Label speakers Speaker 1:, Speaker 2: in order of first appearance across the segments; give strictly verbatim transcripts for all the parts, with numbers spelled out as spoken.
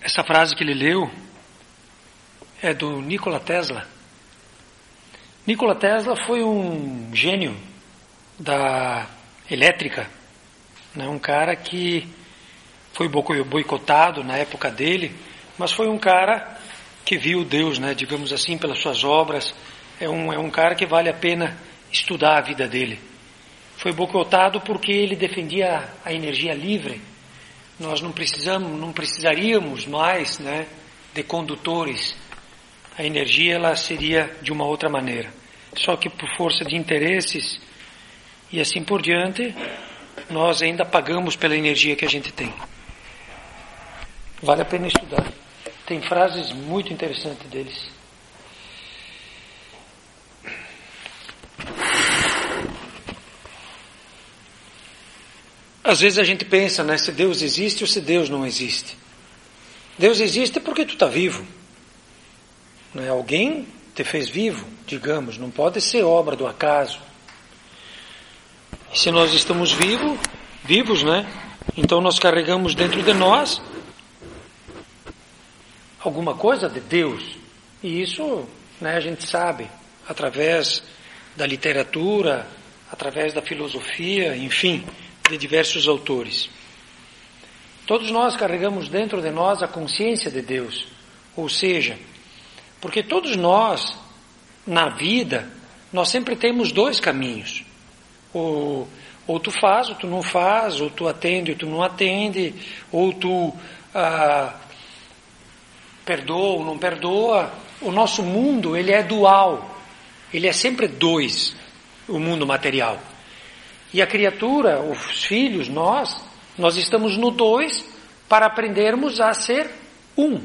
Speaker 1: Essa frase que ele leu é do Nikola Tesla. Nikola Tesla foi um gênio da elétrica, né? Um cara que foi boicotado na época dele, mas foi um cara que viu Deus, né? Digamos assim, pelas suas obras. É um, é um cara que vale a pena estudar a vida dele. Foi boicotado porque ele defendia a energia livre. Nós não precisamos, não precisaríamos mais, né, de condutores. A energia ela seria de uma outra maneira. Só que por força de interesses e assim por diante, nós ainda pagamos pela energia que a gente tem. Vale a pena estudar. Tem frases muito interessantes deles. Às vezes a gente pensa, né, se Deus existe ou se Deus não existe. Deus existe porque tu está vivo. Né? Alguém te fez vivo, digamos, não pode ser obra do acaso. E se nós estamos vivos, vivos, né? Então nós carregamos dentro de nós alguma coisa de Deus. E isso, né, a gente sabe, através da literatura, através da filosofia, enfim, de diversos autores. Todos nós carregamos dentro de nós a consciência de Deus. Ou seja, porque todos nós, na vida, nós sempre temos dois caminhos. Ou, ou tu faz, ou tu não faz, ou tu atende, ou tu não atende, ou tu ah, perdoa ou não perdoa. O nosso mundo, ele é dual. Ele é sempre dois, o mundo material. E a criatura, os filhos, nós, nós estamos no dois para aprendermos a ser um.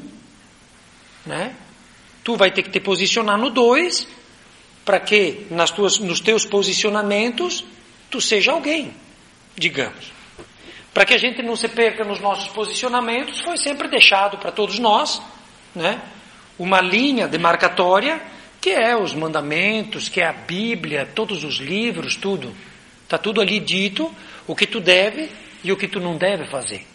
Speaker 1: Né? Tu vai ter que te posicionar no dois para que nas tuas, nos teus posicionamentos tu seja alguém, digamos. Para que a gente não se perca nos nossos posicionamentos, foi sempre deixado para todos nós, né, uma linha demarcatória que é os mandamentos, que é a Bíblia, todos os livros, tudo. Está tudo ali dito, o que tu deve e o que tu não deve fazer.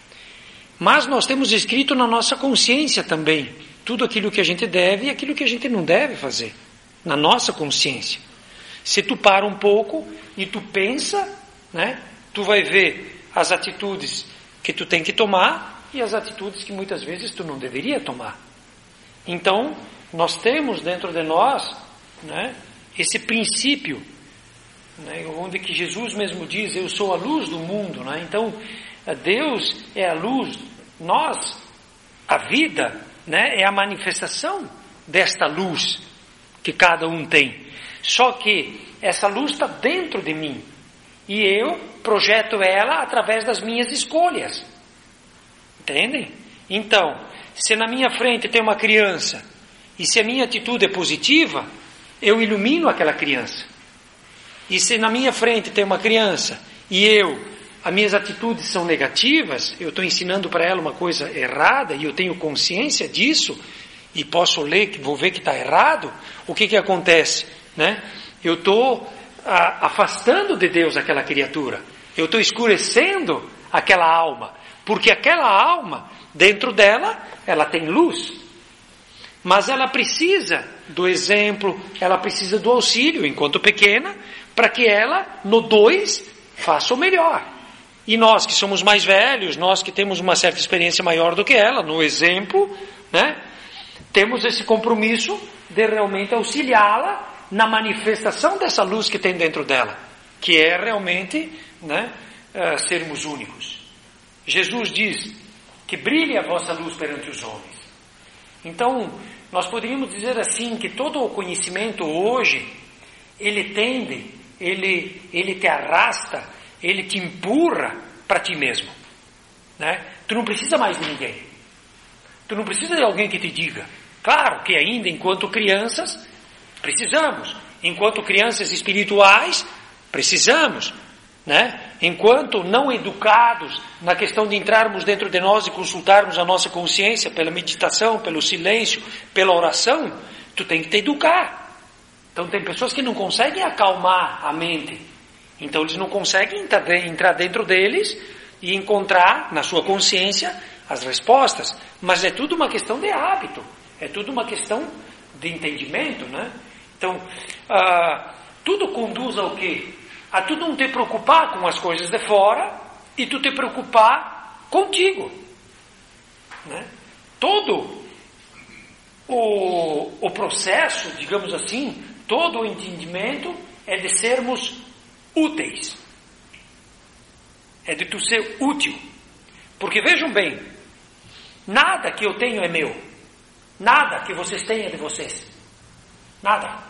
Speaker 1: Mas nós temos escrito na nossa consciência também, tudo aquilo que a gente deve e aquilo que a gente não deve fazer. Na nossa consciência. Se tu para um pouco e tu pensa, né, tu vai ver as atitudes que tu tem que tomar e as atitudes que muitas vezes tu não deveria tomar. Então, nós temos dentro de nós, né, esse princípio, né, onde que Jesus mesmo diz, eu sou a luz do mundo, né? Então Deus é a luz, nós, a vida, né, é a manifestação desta luz que cada um tem, só que essa luz está dentro de mim e eu projeto ela através das minhas escolhas, entendem? Então, se na minha frente tem uma criança e se a minha atitude é positiva, eu ilumino aquela criança. E se na minha frente tem uma criança e eu, as minhas atitudes são negativas, eu estou ensinando para ela uma coisa errada e eu tenho consciência disso e posso ler, vou ver que está errado, o que que acontece? Né? Eu estou afastando de Deus aquela criatura, eu estou escurecendo aquela alma, porque aquela alma, dentro dela, ela tem luz. Mas ela precisa do exemplo, ela precisa do auxílio, enquanto pequena, para que ela, no dois, faça o melhor. E nós que somos mais velhos, nós que temos uma certa experiência maior do que ela, no exemplo, né, temos esse compromisso de realmente auxiliá-la na manifestação dessa luz que tem dentro dela, que é realmente, né, uh, sermos únicos. Jesus diz que brilhe a vossa luz perante os homens. Então, nós poderíamos dizer assim, que todo o conhecimento hoje, ele tende, ele, ele te arrasta, ele te empurra para ti mesmo. Né? Tu não precisa mais de ninguém. Tu não precisa de alguém que te diga. Claro que ainda, enquanto crianças, precisamos. Enquanto crianças espirituais, precisamos. Né? Enquanto não educados na questão de entrarmos dentro de nós e consultarmos a nossa consciência pela meditação, pelo silêncio, pela oração, tu tem que te educar. Então tem pessoas que não conseguem acalmar a mente, então eles não conseguem entrar dentro deles e encontrar na sua consciência as respostas, mas é tudo uma questão de hábito, é tudo uma questão de entendimento, né? Então, ah, tudo conduz ao quê? A tu não te preocupar com as coisas de fora e tu te preocupar contigo, né? Todo o, o processo, digamos assim, todo o entendimento é de sermos úteis, é de tu ser útil, porque vejam bem, nada que eu tenho é meu, nada que vocês tenham é de vocês, nada.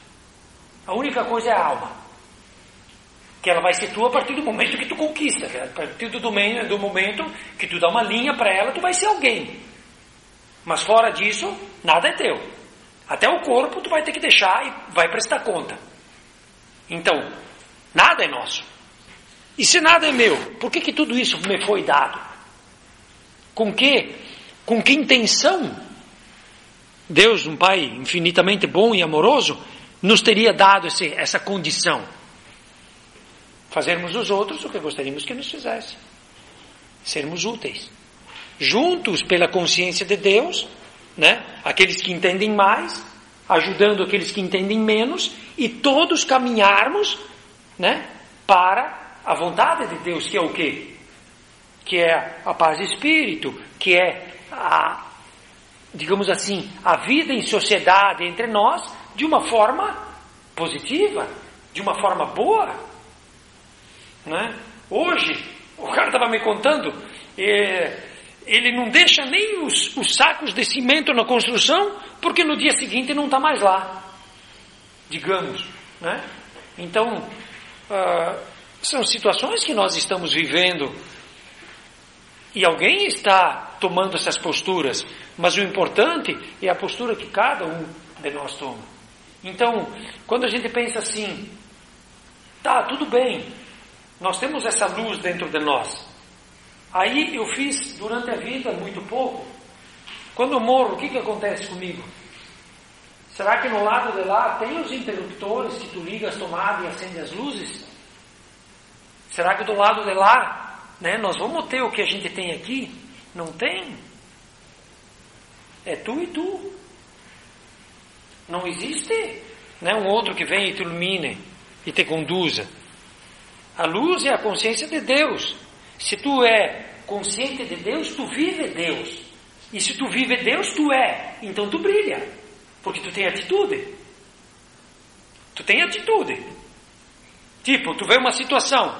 Speaker 1: A única coisa é a alma, que ela vai ser tua a partir do momento que tu conquista, a partir do, domínio, do momento que tu dá uma linha para ela, tu vai ser alguém. Mas fora disso, nada é teu. Até o corpo tu vai ter que deixar e vai prestar conta. Então, nada é nosso. E se nada é meu, por que que tudo isso me foi dado? Com que, com que intenção Deus, um Pai infinitamente bom e amoroso, nos teria dado esse, essa condição? Fazermos dos outros o que gostaríamos que nos fizessem. Sermos úteis. Juntos pela consciência de Deus, né? Aqueles que entendem mais, ajudando aqueles que entendem menos, e todos caminharmos, né? Para a vontade de Deus, que é o quê? Que é a paz de espírito, que é a, digamos assim, a vida em sociedade entre nós de uma forma positiva, de uma forma boa. Né? Hoje, o cara estava me contando, é, ele não deixa nem os, os sacos de cimento na construção, porque no dia seguinte não está mais lá, digamos, né? Então, ah, são situações que nós estamos vivendo, e alguém está tomando essas posturas, mas o importante é a postura que cada um de nós toma. Então, quando a gente pensa assim, tá, tudo bem, nós temos essa luz dentro de nós. Aí eu fiz durante a vida muito pouco. Quando eu morro, o que que acontece comigo? Será que no lado de lá tem os interruptores que tu liga as tomadas e acende as luzes? Será que do lado de lá, né, nós vamos ter o que a gente tem aqui? Não tem. É tu e tu. Não existe, né, um outro que vem e te ilumine e te conduza. A luz é a consciência de Deus. Se tu é consciente de Deus, tu vive Deus. E se tu vive Deus, tu é. Então tu brilha. Porque tu tem atitude. Tu tem atitude. Tipo, tu vê uma situação.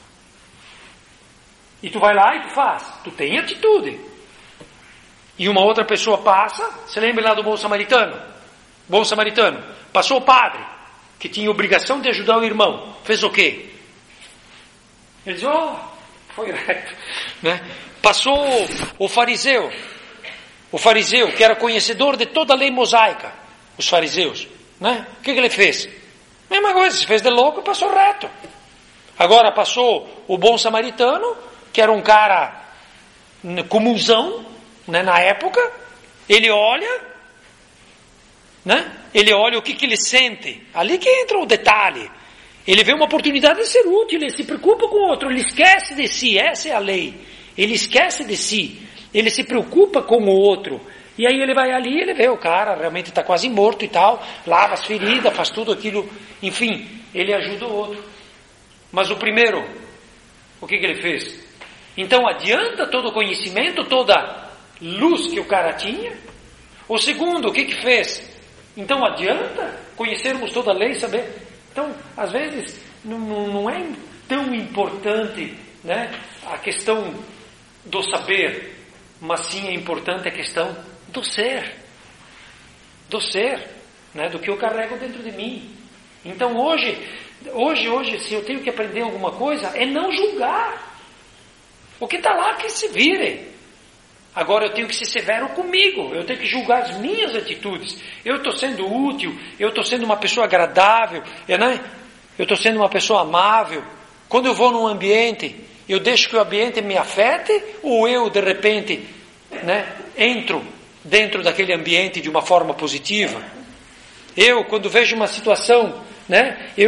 Speaker 1: E tu vai lá e tu faz. Tu tem atitude. E uma outra pessoa passa. Você lembra lá do bom samaritano? Bom samaritano. Passou o padre, que tinha obrigação de ajudar o irmão. Fez o quê? Ele diz, oh, foi reto, né? Passou o fariseu, o fariseu que era conhecedor de toda a lei mosaica, os fariseus, né? O que que ele fez? Mesma coisa, se fez de louco e passou reto. Agora passou o bom samaritano, que era um cara comunzão, né, na época, ele olha, né? Ele olha o que que ele sente, ali que entra o detalhe. Ele vê uma oportunidade de ser útil, ele se preocupa com o outro, ele esquece de si, essa é a lei. Ele esquece de si, ele se preocupa com o outro. E aí ele vai ali, ele vê o cara, realmente está quase morto e tal, lava as feridas, faz tudo aquilo, enfim, ele ajuda o outro. Mas o primeiro, o que que ele fez? Então adianta todo o conhecimento, toda luz que o cara tinha? O segundo, o que que fez? Então adianta conhecermos toda a lei, saber... Então, às vezes, não, não é tão importante, né, a questão do saber, mas sim é importante a questão do ser. Do ser, né, do que eu carrego dentro de mim. Então, hoje, hoje, hoje, se eu tenho que aprender alguma coisa, é não julgar. O que está lá, que se vire. Agora eu tenho que ser severo comigo, eu tenho que julgar as minhas atitudes. Eu estou sendo útil, eu estou sendo uma pessoa agradável, né? Eu estou sendo uma pessoa amável. Quando eu vou num ambiente, eu deixo que o ambiente me afete, ou eu, de repente, né, entro dentro daquele ambiente de uma forma positiva? Eu, quando vejo uma situação, né, eu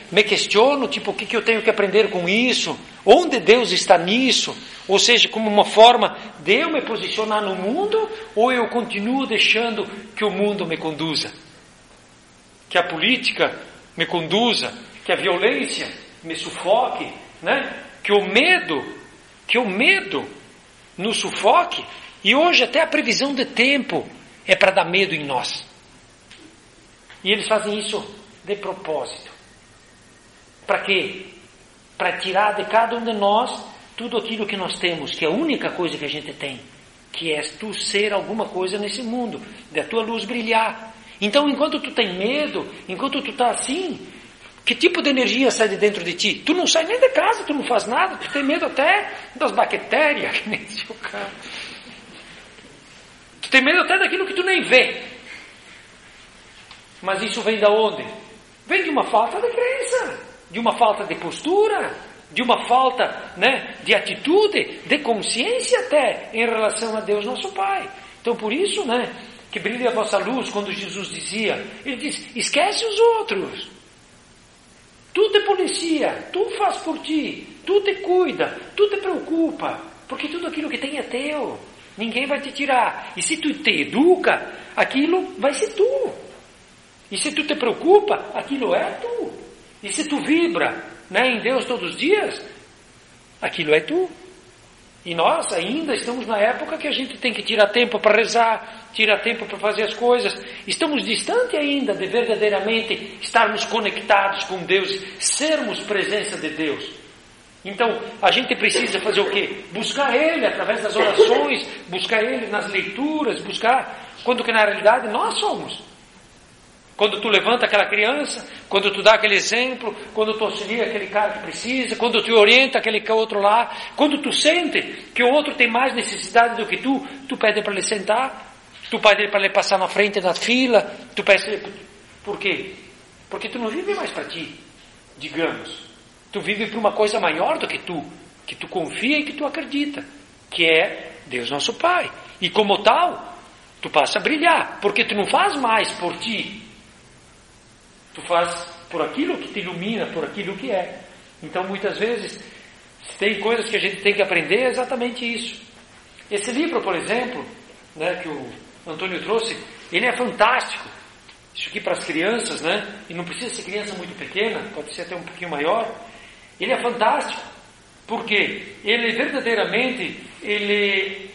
Speaker 1: me questiono, tipo, o que, que eu tenho que aprender com isso? Onde Deus está nisso? Ou seja, como uma forma de eu me posicionar no mundo, ou eu continuo deixando que o mundo me conduza? Que a política me conduza, que a violência me sufoque, né? Que o medo, que o medo nos sufoque. E hoje até a previsão de tempo é para dar medo em nós. E eles fazem isso de propósito. Para quê? Para tirar de cada um de nós tudo aquilo que nós temos, que é a única coisa que a gente tem, que é tu ser alguma coisa nesse mundo, da tua luz brilhar. Então, enquanto tu tem medo, enquanto tu está assim, que tipo de energia sai de dentro de ti? Tu não sai nem de casa, tu não faz nada, tu tem medo até das bactérias, que nem se o cara. Tu tem medo até daquilo que tu nem vê. Mas isso vem da onde? Vem de uma falta de crença, de uma falta de postura, de uma falta, né, de atitude, de consciência até, em relação a Deus nosso Pai. Então por isso, né, que brilha a vossa luz, quando Jesus dizia, ele diz, esquece os outros. Tu te policia, tu faz por ti, tu te cuida, tu te preocupa, porque tudo aquilo que tem é teu. Ninguém vai te tirar. E se tu te educa, aquilo vai ser tu. E se tu te preocupa, aquilo é tu. E se tu vibra, né, em Deus todos os dias, aquilo é tu. E nós ainda estamos na época que a gente tem que tirar tempo para rezar, tirar tempo para fazer as coisas. Estamos distante ainda de verdadeiramente estarmos conectados com Deus, sermos presença de Deus. Então, a gente precisa fazer o quê? Buscar Ele através das orações, buscar Ele nas leituras, buscar, quando que na realidade nós somos. Quando tu levanta aquela criança, quando tu dá aquele exemplo, quando tu auxilia aquele cara que precisa, quando tu orienta aquele outro lá, quando tu sente que o outro tem mais necessidade do que tu, tu pede para ele sentar, tu pede para ele passar na frente da fila, tu pede... Por quê? Porque tu não vive mais para ti, digamos. Tu vive para uma coisa maior do que tu, que tu confia e que tu acredita, que é Deus nosso Pai. E como tal, tu passa a brilhar, porque tu não faz mais por ti, tu faz por aquilo que te ilumina, por aquilo que é. Então, muitas vezes, tem coisas que a gente tem que aprender, é exatamente isso. Esse livro, por exemplo, né, que o Antônio trouxe, ele é fantástico. Isso aqui para as crianças, né? E não precisa ser criança muito pequena, pode ser até um pouquinho maior. Ele é fantástico, porque ele verdadeiramente, ele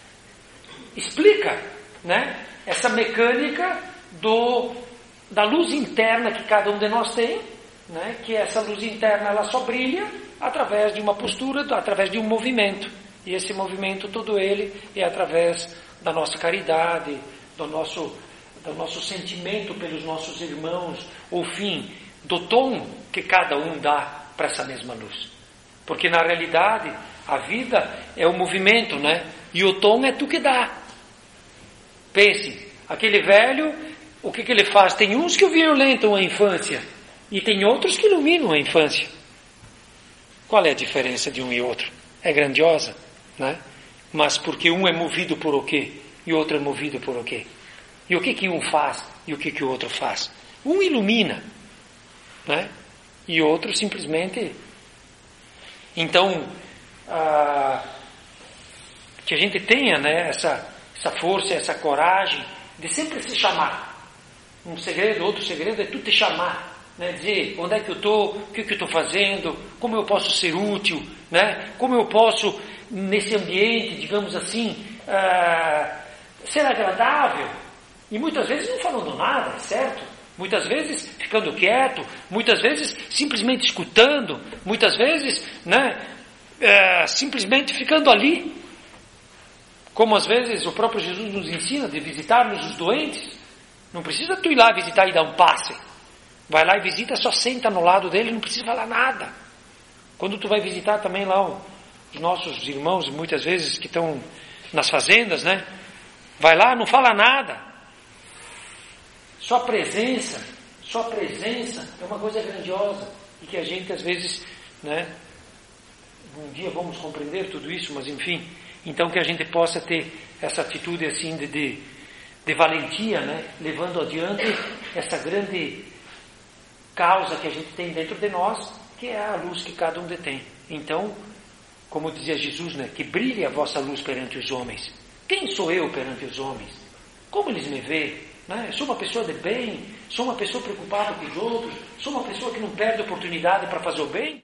Speaker 1: explica, né, essa mecânica do... da luz interna que cada um de nós tem, né? Que essa luz interna ela só brilha através de uma postura, através de um movimento. E esse movimento todo ele é através da nossa caridade, do nosso, do nosso sentimento pelos nossos irmãos, ou fim, do tom que cada um dá para essa mesma luz. Porque na realidade a vida é o movimento, né? E o tom é tu que dá. Pense, aquele velho, o que, que ele faz? Tem uns que violentam a infância e tem outros que iluminam a infância. Qual é a diferença de um e outro? É grandiosa, né? Mas porque um é movido por o quê? E o outro é movido por o quê? E o que, que um faz e o que, que o outro faz? Um ilumina, né? E o outro simplesmente... Então, ah, que a gente tenha, né, essa, essa força, essa coragem de sempre se chamar. Um segredo, outro segredo é tu te chamar, né? Dizer onde é que eu estou, o que, que eu estou fazendo, como eu posso ser útil, né? Como eu posso, nesse ambiente, digamos assim, ah, ser agradável. E muitas vezes não falando nada, certo? Muitas vezes ficando quieto, muitas vezes simplesmente escutando, muitas vezes, né, é, simplesmente ficando ali. Como às vezes o próprio Jesus nos ensina de visitarmos os doentes. Não precisa tu ir lá visitar e dar um passe. Vai lá e visita, só senta no lado dele, não precisa falar nada. Quando tu vai visitar também lá os nossos irmãos, muitas vezes que estão nas fazendas, né? Vai lá, não fala nada. Só a presença, só a presença é uma coisa grandiosa. E que a gente às vezes, né? Um dia vamos compreender tudo isso, mas enfim. Então que a gente possa ter essa atitude assim de... de de valentia, né? Levando adiante essa grande causa que a gente tem dentro de nós, que é a luz que cada um detém. Então, como dizia Jesus, né, que brilhe a vossa luz perante os homens. Quem sou eu perante os homens? Como eles me veem? Né? Sou uma pessoa de bem? Sou uma pessoa preocupada com os outros? Sou uma pessoa que não perde oportunidade para fazer o bem?